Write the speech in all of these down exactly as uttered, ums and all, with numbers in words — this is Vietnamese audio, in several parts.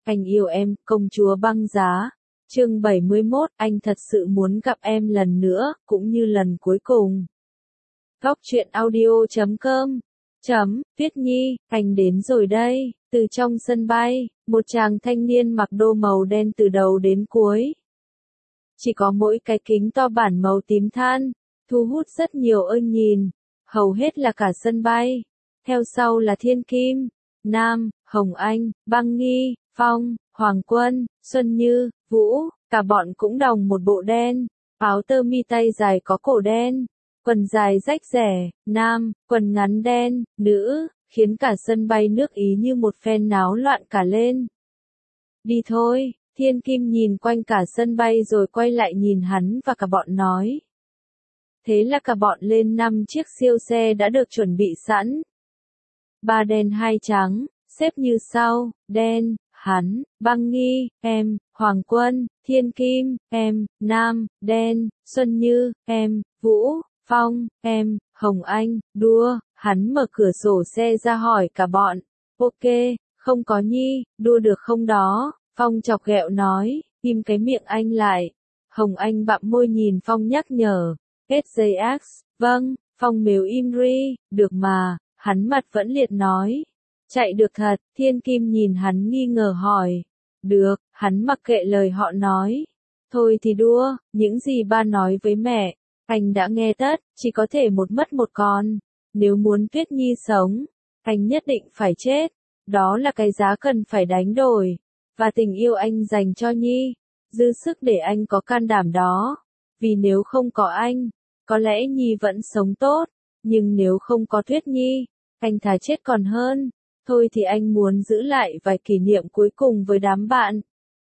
Anh yêu em, công chúa băng giá. Chương bảy mươi mốt, anh thật sự muốn gặp em lần nữa, cũng như lần cuối cùng. Góc truyện audio chấm com chấm, Tuyết Nhi, anh đến rồi đây. Từ trong sân bay, một chàng thanh niên mặc đô màu đen từ đầu đến cuối. Chỉ có mỗi cái kính to bản màu tím than, thu hút rất nhiều ơi nhìn, hầu hết là cả sân bay. Theo sau là Thiên Kim, Nam, Hồng Anh, Băng Nghi, Phong, Hoàng Quân, Xuân Như, Vũ, cả bọn cũng đồng một bộ đen, áo tơ mi tay dài có cổ đen, quần dài rách rẻ, nam, quần ngắn đen, nữ, khiến cả sân bay nước Ý như một phen náo loạn cả lên. Đi thôi, Thiên Kim nhìn quanh cả sân bay rồi quay lại nhìn hắn và cả bọn nói. Thế là cả bọn lên năm chiếc siêu xe đã được chuẩn bị sẵn. Ba đen hai trắng, xếp như sau, đen, hắn, Băng Nghi, em, Hoàng Quân, Thiên Kim, em, Nam, đen, Xuân Như, em, Vũ, Phong, em, Hồng Anh, đua, hắn mở cửa sổ xe ra hỏi cả bọn, ok, không có Nhi, đua được không đó, Phong chọc ghẹo nói, im cái miệng anh lại, Hồng Anh bặm môi nhìn Phong nhắc nhở, ét gi ích, vâng, Phong mếu im ri, được mà, hắn mặt vẫn liệt nói. Chạy được thật, Thiên Kim nhìn hắn nghi ngờ hỏi. Được, hắn mặc kệ lời họ nói. Thôi thì đua, những gì ba nói với mẹ, anh đã nghe tất, chỉ có thể một mất một con. Nếu muốn Tuyết Nhi sống, anh nhất định phải chết. Đó là cái giá cần phải đánh đổi. Và tình yêu anh dành cho Nhi, dư sức để anh có can đảm đó. Vì nếu không có anh, có lẽ Nhi vẫn sống tốt. Nhưng nếu không có Tuyết Nhi, anh thà chết còn hơn. Thôi thì anh muốn giữ lại vài kỷ niệm cuối cùng với đám bạn.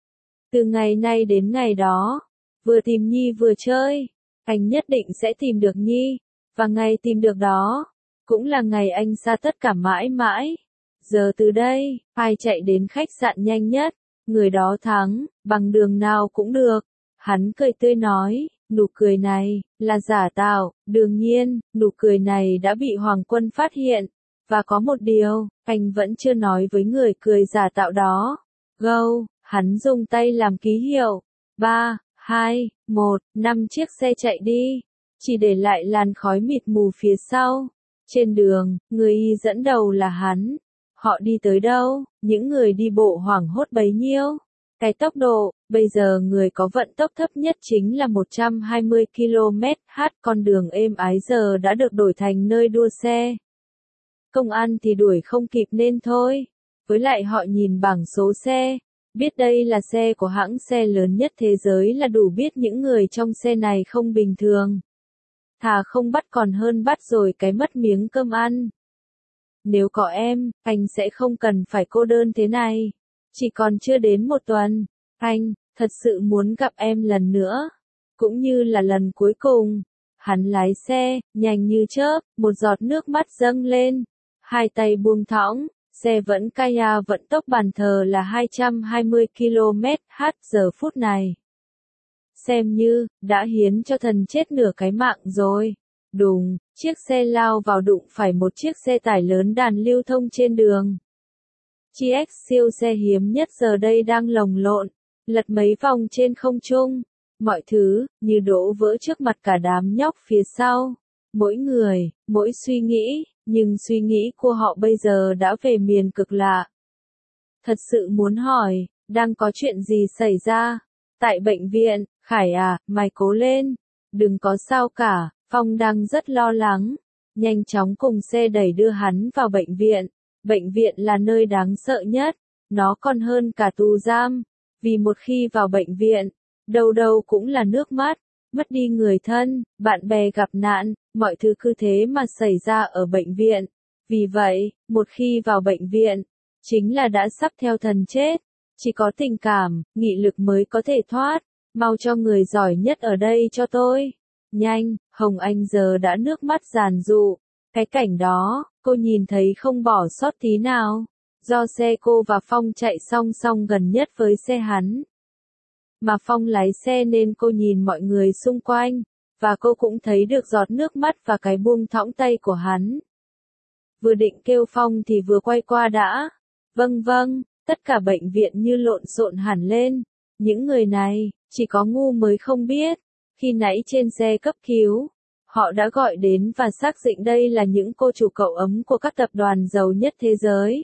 Từ ngày nay đến ngày đó, vừa tìm Nhi vừa chơi, anh nhất định sẽ tìm được Nhi, và ngày tìm được đó, cũng là ngày anh xa tất cả mãi mãi. Giờ từ đây, ai chạy đến khách sạn nhanh nhất, người đó thắng, bằng đường nào cũng được. Hắn cười tươi nói, nụ cười này, là giả tạo, đương nhiên, nụ cười này đã bị Hoàng Quân phát hiện. Và có một điều, anh vẫn chưa nói với người cười giả tạo đó. Go, hắn dùng tay làm ký hiệu. ba, hai, một, năm chiếc xe chạy đi. Chỉ để lại làn khói mịt mù phía sau. Trên đường, người y dẫn đầu là hắn. Họ đi tới đâu, những người đi bộ hoảng hốt bấy nhiêu. Cái tốc độ, bây giờ người có vận tốc thấp nhất chính là một trăm hai mươi ki lô mét trên giờ. Con đường êm ái giờ đã được đổi thành nơi đua xe. Công an thì đuổi không kịp nên thôi. Với lại họ nhìn bảng số xe, biết đây là xe của hãng xe lớn nhất thế giới là đủ biết những người trong xe này không bình thường. Thà không bắt còn hơn bắt rồi cái mất miếng cơm ăn. Nếu có em, anh sẽ không cần phải cô đơn thế này. Chỉ còn chưa đến một tuần, anh, thật sự muốn gặp em lần nữa. Cũng như là lần cuối cùng. Hắn lái xe, nhanh như chớp, một giọt nước mắt dâng lên. Hai tay buông thõng, xe vẫn Kaya vận tốc bàn thờ là hai trăm hai mươi ki lô mét trên giờ phút này. Xem như, đã hiến cho thần chết nửa cái mạng rồi. Đùng, chiếc xe lao vào đụng phải một chiếc xe tải lớn đàn lưu thông trên đường. Chiếc siêu xe hiếm nhất giờ đây đang lồng lộn, lật mấy vòng trên không trung. Mọi thứ, như đổ vỡ trước mặt cả đám nhóc phía sau. Mỗi người, mỗi suy nghĩ. Nhưng suy nghĩ của họ bây giờ đã về miền cực lạ. Thật sự muốn hỏi, đang có chuyện gì xảy ra? Tại bệnh viện, Khải à, mày cố lên. Đừng có sao cả, Phong đang rất lo lắng. Nhanh chóng cùng xe đẩy đưa hắn vào bệnh viện. Bệnh viện là nơi đáng sợ nhất. Nó còn hơn cả tù giam. Vì một khi vào bệnh viện, đâu đâu cũng là nước mắt. Mất đi người thân, bạn bè gặp nạn, mọi thứ cứ thế mà xảy ra ở bệnh viện. Vì vậy, một khi vào bệnh viện, chính là đã sắp theo thần chết. Chỉ có tình cảm, nghị lực mới có thể thoát. Mau cho người giỏi nhất ở đây cho tôi. Nhanh, Hồng Anh giờ đã nước mắt giàn dụ. Cái cảnh đó, cô nhìn thấy không bỏ sót tí nào. Do xe cô và Phong chạy song song gần nhất với xe hắn. Mà Phong lái xe nên cô nhìn mọi người xung quanh, và cô cũng thấy được giọt nước mắt và cái buông thõng tay của hắn. Vừa định kêu Phong thì vừa quay qua đã. Vâng vâng, tất cả bệnh viện như lộn xộn hẳn lên. Những người này, chỉ có ngu mới không biết. Khi nãy trên xe cấp cứu, họ đã gọi đến và xác định đây là những cô chủ cậu ấm của các tập đoàn giàu nhất thế giới.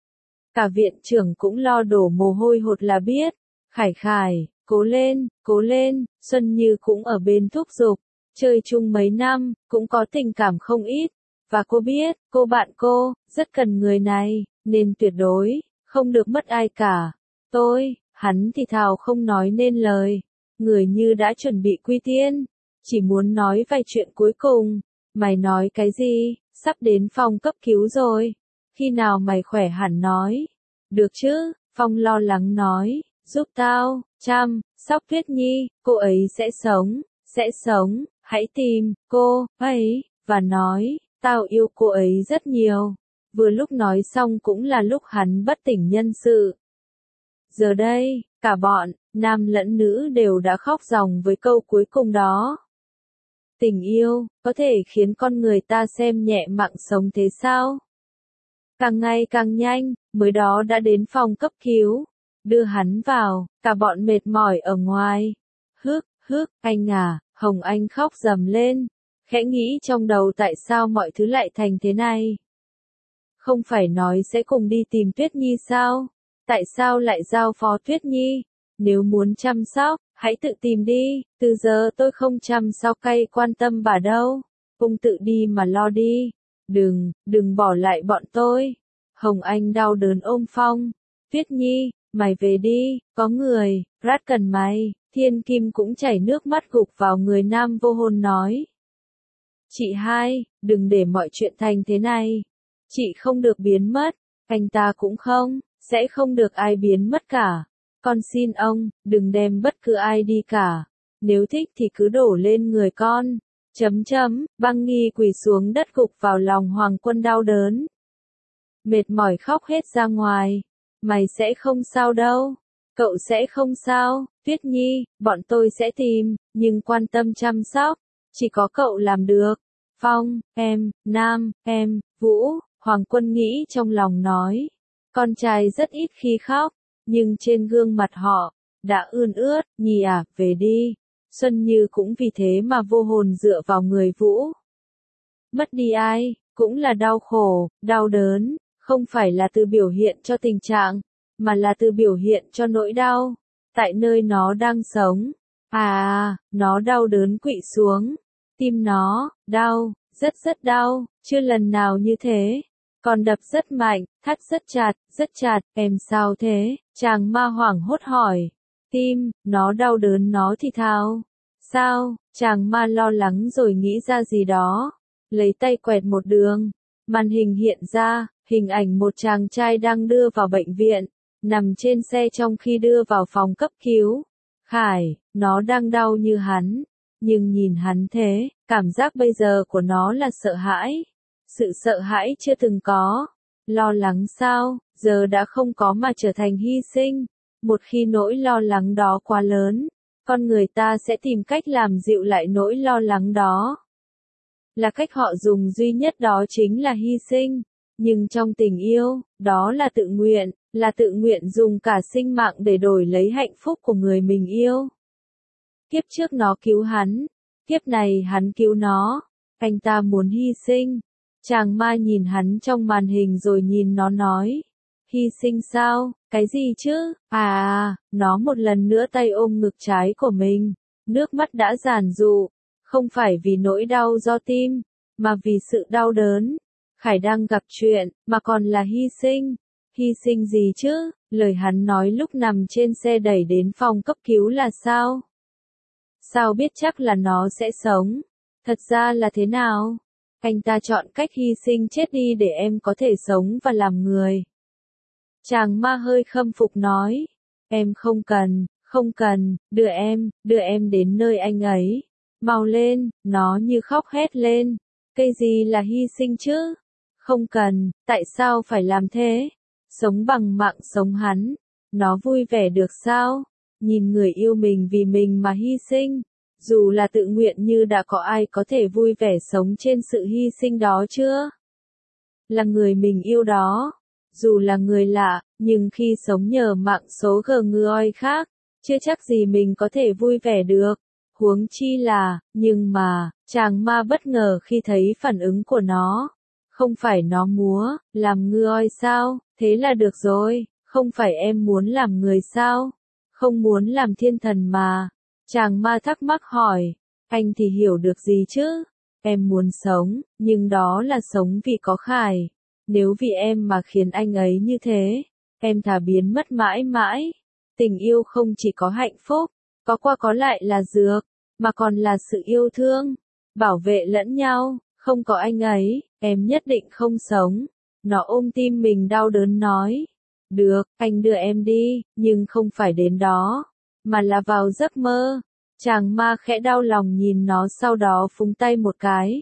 Cả viện trưởng cũng lo đổ mồ hôi hột là biết. Khải Khải, cố lên, cố lên, Xuân Như cũng ở bên thúc giục. Chơi chung mấy năm, cũng có tình cảm không ít. Và cô biết, cô bạn cô, rất cần người này, nên tuyệt đối, không được mất ai cả. Tôi, hắn thì thào không nói nên lời. Người như đã chuẩn bị quy tiên. Chỉ muốn nói vài chuyện cuối cùng. Mày nói cái gì? Sắp đến phòng cấp cứu rồi. Khi nào mày khỏe hẳn nói. Được chứ? Phong lo lắng nói. Giúp tao, chăm, sóc Tuyết Nhi, cô ấy sẽ sống, sẽ sống, hãy tìm, cô, ấy, và nói, tao yêu cô ấy rất nhiều. Vừa lúc nói xong cũng là lúc hắn bất tỉnh nhân sự. Giờ đây, cả bọn, nam lẫn nữ đều đã khóc ròng với câu cuối cùng đó. Tình yêu, có thể khiến con người ta xem nhẹ mạng sống thế sao? Càng ngày càng nhanh, mới đó đã đến phòng cấp cứu. Đưa hắn vào, cả bọn mệt mỏi ở ngoài. Hức, hức, anh à, Hồng Anh khóc rầm lên. Khẽ nghĩ trong đầu tại sao mọi thứ lại thành thế này. Không phải nói sẽ cùng đi tìm Tuyết Nhi sao? Tại sao lại giao phó Tuyết Nhi? Nếu muốn chăm sóc, hãy tự tìm đi. Từ giờ tôi không chăm sóc cay quan tâm bà đâu. Ông tự đi mà lo đi. Đừng, đừng bỏ lại bọn tôi. Hồng Anh đau đớn ôm Phong. Tuyết Nhi, mày về đi, có người, Rát cần mày. Thiên Kim cũng chảy nước mắt gục vào người nam vô hồn nói. Chị hai, đừng để mọi chuyện thành thế này. Chị không được biến mất, anh ta cũng không, sẽ không được ai biến mất cả. Con xin ông, đừng đem bất cứ ai đi cả. Nếu thích thì cứ đổ lên người con. Chấm chấm, Băng Nghi quỳ xuống đất gục vào lòng Hoàng Quân đau đớn. Mệt mỏi khóc hết ra ngoài. Mày sẽ không sao đâu. Cậu sẽ không sao, Tuyết Nhi, bọn tôi sẽ tìm, nhưng quan tâm chăm sóc. Chỉ có cậu làm được. Phong, em, Nam, em, Vũ, Hoàng Quân nghĩ trong lòng nói. Con trai rất ít khi khóc, nhưng trên gương mặt họ, đã ươn ướt, Nhi à, về đi. Xuân Như cũng vì thế mà vô hồn dựa vào người Vũ. Mất đi ai, cũng là đau khổ, đau đớn, không phải là từ biểu hiện cho tình trạng, mà là từ biểu hiện cho nỗi đau. Tại nơi nó đang sống, à, nó đau đớn quỵ xuống. Tim nó, đau, rất rất đau, chưa lần nào như thế. Còn đập rất mạnh, thắt rất chặt, rất chặt, em sao thế? Chàng ma hoảng hốt hỏi. Tim, nó đau đớn nó thì thào. Sao? Chàng ma lo lắng rồi nghĩ ra gì đó. Lấy tay quẹt một đường. Màn hình hiện ra, hình ảnh một chàng trai đang đưa vào bệnh viện. Nằm trên xe trong khi đưa vào phòng cấp cứu. Khải, nó đang đau như hắn. Nhưng nhìn hắn thế, cảm giác bây giờ của nó là sợ hãi. Sự sợ hãi chưa từng có. Lo lắng sao, giờ đã không có mà trở thành hy sinh. Một khi nỗi lo lắng đó quá lớn, con người ta sẽ tìm cách làm dịu lại nỗi lo lắng đó. Là cách họ dùng duy nhất đó chính là hy sinh. Nhưng trong tình yêu, đó là tự nguyện, là tự nguyện dùng cả sinh mạng để đổi lấy hạnh phúc của người mình yêu. Kiếp trước nó cứu hắn, kiếp này hắn cứu nó. Anh ta muốn hy sinh. Chàng ma nhìn hắn trong màn hình rồi nhìn nó nói. Hy sinh sao? Cái gì chứ? À, nó một lần nữa tay ôm ngực trái của mình. Nước mắt đã giàn dụ. Không phải vì nỗi đau do tim, mà vì sự đau đớn. Khải đang gặp chuyện, mà còn là hy sinh. Hy sinh gì chứ? Lời hắn nói lúc nằm trên xe đẩy đến phòng cấp cứu là sao? Sao biết chắc là nó sẽ sống? Thật ra là thế nào? Anh ta chọn cách hy sinh chết đi để em có thể sống và làm người. Chàng ma hơi khâm phục nói. Em không cần, không cần, đưa em, đưa em đến nơi anh ấy. Mau lên, nó như khóc hét lên. Cây gì là hy sinh chứ? Không cần, tại sao phải làm thế? Sống bằng mạng sống hắn. Nó vui vẻ được sao? Nhìn người yêu mình vì mình mà hy sinh. Dù là tự nguyện như đã có ai có thể vui vẻ sống trên sự hy sinh đó chưa? Là người mình yêu đó. dù là người lạ, nhưng khi sống nhờ mạng số gờ người khác, chưa chắc gì mình có thể vui vẻ được. Huống chi là, nhưng mà, chàng ma bất ngờ khi thấy phản ứng của nó. Không phải nó múa, làm người sao, thế là được rồi, không phải em muốn làm người sao, không muốn làm thiên thần mà. Chàng ma thắc mắc hỏi, anh thì hiểu được gì chứ, em muốn sống, nhưng đó là sống vì có Khải. Nếu vì em mà khiến anh ấy như thế, em thà biến mất mãi mãi. Tình yêu không chỉ có hạnh phúc, có qua có lại là dược, mà còn là sự yêu thương, bảo vệ lẫn nhau, không có anh ấy, em nhất định không sống. Nó ôm tim mình đau đớn nói, được, anh đưa em đi, nhưng không phải đến đó, mà là vào giấc mơ. Chàng ma khẽ đau lòng nhìn nó sau đó phúng tay một cái.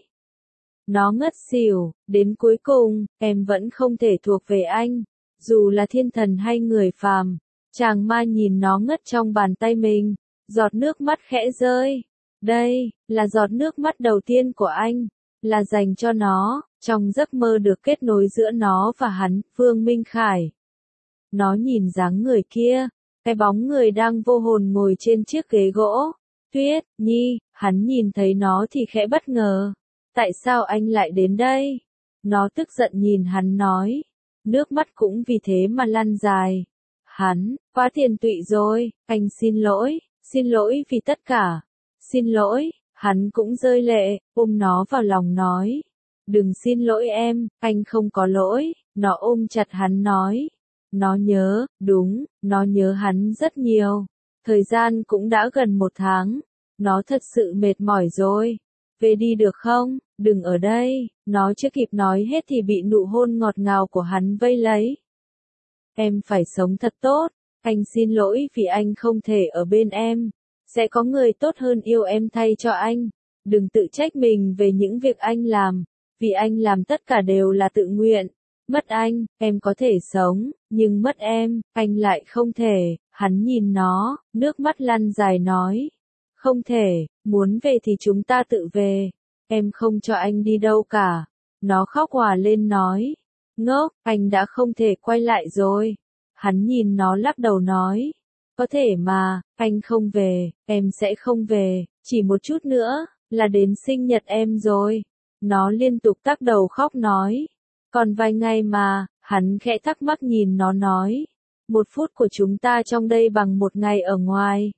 Nó ngất xỉu, đến cuối cùng, em vẫn không thể thuộc về anh, dù là thiên thần hay người phàm. Chàng ma nhìn nó ngất trong bàn tay mình, giọt nước mắt khẽ rơi. Đây, là giọt nước mắt đầu tiên của anh, là dành cho nó, trong giấc mơ được kết nối giữa nó và hắn, Vương Minh Khải. Nó nhìn dáng người kia, cái bóng người đang vô hồn ngồi trên chiếc ghế gỗ. Tuyết, Nhi, hắn nhìn thấy nó thì khẽ bất ngờ. Tại sao anh lại đến đây? Nó tức giận nhìn hắn nói. Nước mắt cũng vì thế mà lăn dài. Hắn, quá tiền tụy rồi, anh xin lỗi, xin lỗi vì tất cả. Xin lỗi, hắn cũng rơi lệ, ôm nó vào lòng nói. Đừng xin lỗi em, anh không có lỗi. Nó ôm chặt hắn nói. Nó nhớ, đúng, nó nhớ hắn rất nhiều. Thời gian cũng đã gần một tháng. Nó thật sự mệt mỏi rồi. Về đi được không? Đừng ở đây. Nó chưa kịp nói hết thì bị nụ hôn ngọt ngào của hắn vây lấy. Em phải sống thật tốt. Anh xin lỗi vì anh không thể ở bên em. Sẽ có người tốt hơn yêu em thay cho anh. Đừng tự trách mình về những việc anh làm. Vì anh làm tất cả đều là tự nguyện. Mất anh, em có thể sống, nhưng mất em, anh lại không thể. Hắn nhìn nó, nước mắt lăn dài nói. Không thể, muốn về thì chúng ta tự về. Em không cho anh đi đâu cả. Nó khóc òa lên nói. Ngốc, anh đã không thể quay lại rồi. Hắn nhìn nó lắc đầu nói. Có thể mà, anh không về, em sẽ không về, chỉ một chút nữa, là đến sinh nhật em rồi. Nó liên tục tác đầu khóc nói. Còn vài ngày mà, hắn khẽ thắc mắc nhìn nó nói. Một phút của chúng ta trong đây bằng một ngày ở ngoài.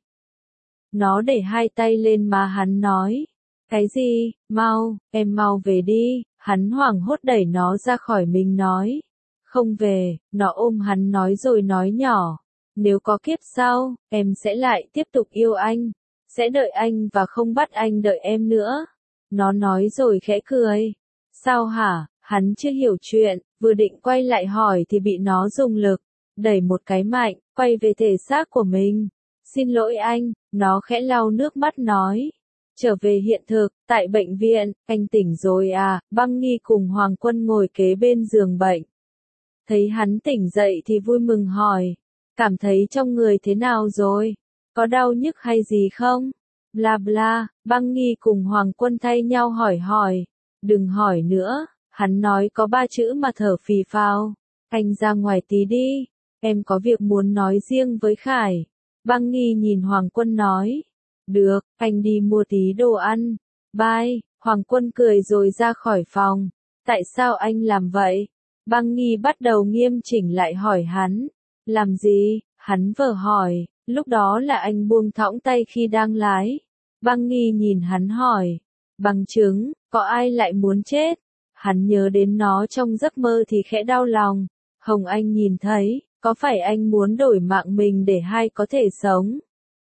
Nó để hai tay lên má hắn nói. Cái gì, mau, em mau về đi. Hắn hoảng hốt đẩy nó ra khỏi mình nói. Không về, nó ôm hắn nói rồi nói nhỏ. Nếu có kiếp sau, em sẽ lại tiếp tục yêu anh. Sẽ đợi anh và không bắt anh đợi em nữa. Nó nói rồi khẽ cười. Sao hả? Hắn chưa hiểu chuyện, vừa định quay lại hỏi thì bị nó dùng lực, đẩy một cái mạnh, quay về thể xác của mình. Xin lỗi anh, nó khẽ lau nước mắt nói. Trở về hiện thực, tại bệnh viện, anh tỉnh rồi à, Băng Nghi cùng Hoàng Quân ngồi kế bên giường bệnh. Thấy hắn tỉnh dậy thì vui mừng hỏi, cảm thấy trong người thế nào rồi? Có đau nhức hay gì không? Bla bla, Băng Nghi cùng Hoàng Quân thay nhau hỏi hỏi. Đừng hỏi nữa. Hắn nói có ba chữ mà thở phì phào. Anh ra ngoài tí đi. Em có việc muốn nói riêng với Khải. Băng Nghi nhìn Hoàng Quân nói. Được, anh đi mua tí đồ ăn. Bye. Hoàng Quân cười rồi ra khỏi phòng. Tại sao anh làm vậy? Băng Nghi bắt đầu nghiêm chỉnh lại hỏi hắn. Làm gì? Hắn vờ hỏi. Lúc đó là anh buông thõng tay khi đang lái. Băng Nghi nhìn hắn hỏi. Bằng chứng, có ai lại muốn chết? Hắn nhớ đến nó trong giấc mơ thì khẽ đau lòng. Hồng Anh nhìn thấy, có phải anh muốn đổi mạng mình để hai có thể sống?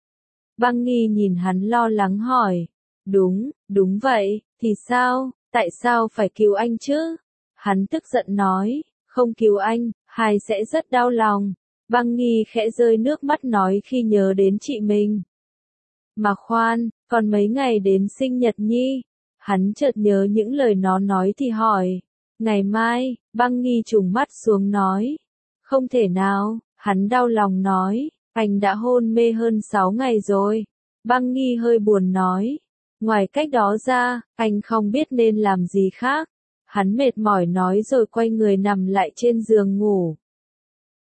Băng Nghi nhìn hắn lo lắng hỏi. Đúng, đúng vậy, thì sao, tại sao phải cứu anh chứ? Hắn tức giận nói, không cứu anh, hai sẽ rất đau lòng. Băng Nghi khẽ rơi nước mắt nói khi nhớ đến chị mình. Mà khoan, còn mấy ngày đến sinh nhật Nhi. Hắn chợt nhớ những lời nó nói thì hỏi. Ngày mai, Băng Nghi trùng mắt xuống nói. Không thể nào, hắn đau lòng nói. Anh đã hôn mê hơn sáu ngày rồi. Băng Nghi hơi buồn nói. Ngoài cách đó ra, anh không biết nên làm gì khác. Hắn mệt mỏi nói rồi quay người nằm lại trên giường ngủ.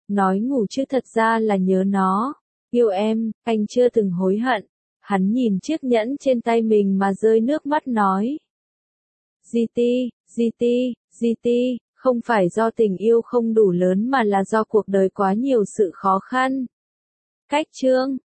Nói ngủ chứ thật ra là nhớ nó. Yêu em, anh chưa từng hối hận. Hắn nhìn chiếc nhẫn trên tay mình mà rơi nước mắt nói. giê tê, giê tê, giê tê, không phải do tình yêu không đủ lớn mà là do cuộc đời quá nhiều sự khó khăn. Cách chương